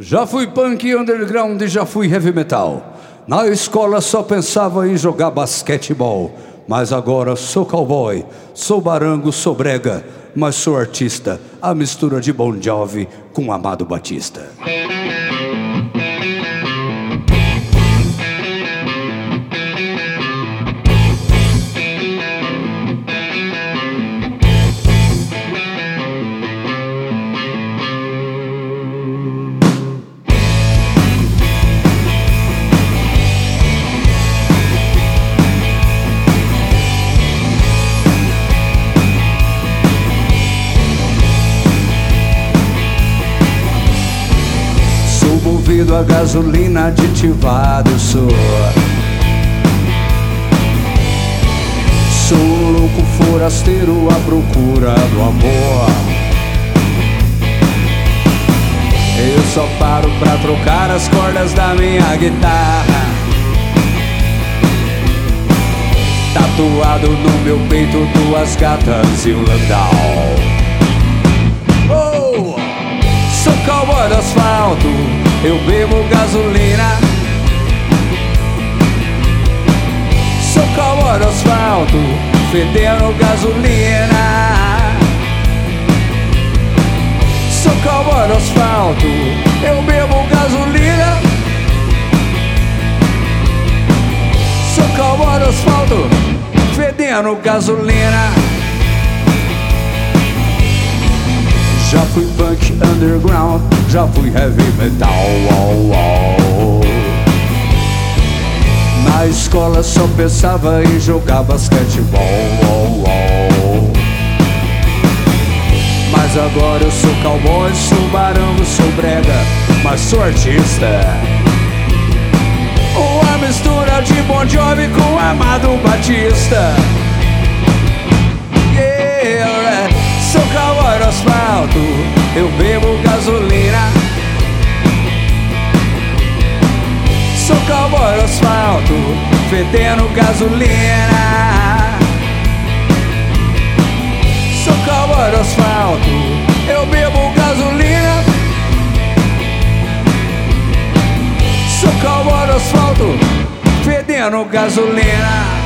Já fui punk underground e já fui heavy metal. Na escola só pensava em jogar basquetebol. Mas agora sou cowboy, sou barango, sou brega, mas sou artista. A mistura de Bon Jovi com Amado Batista. Movido a gasolina aditivada eu sou. Sou um louco forasteiro à procura do amor. Eu só paro pra trocar as cordas da minha guitarra. Tatuado no meu peito duas gatas e um landau. Oh! Sou cowboy do asfalto, eu bebo gasolina. Sou cowboy do asfalto, fedendo gasolina. Sou cowboy do asfalto, eu bebo gasolina. Sou cowboy do asfalto, fedendo gasolina. Já fui punk underground, já fui heavy metal. Na escola só pensava em jogar basquetebol. Mas agora eu sou cowboy, sou barango, sou brega, mas sou artista. Uma mistura de Bon Jovi com Amado Batista. Sou cowboy do asfalto, eu bebo gasolina. Sou cowboy do asfalto, fedendo gasolina. Sou cowboy do asfalto, eu bebo gasolina. Sou cowboy do asfalto, fedendo gasolina.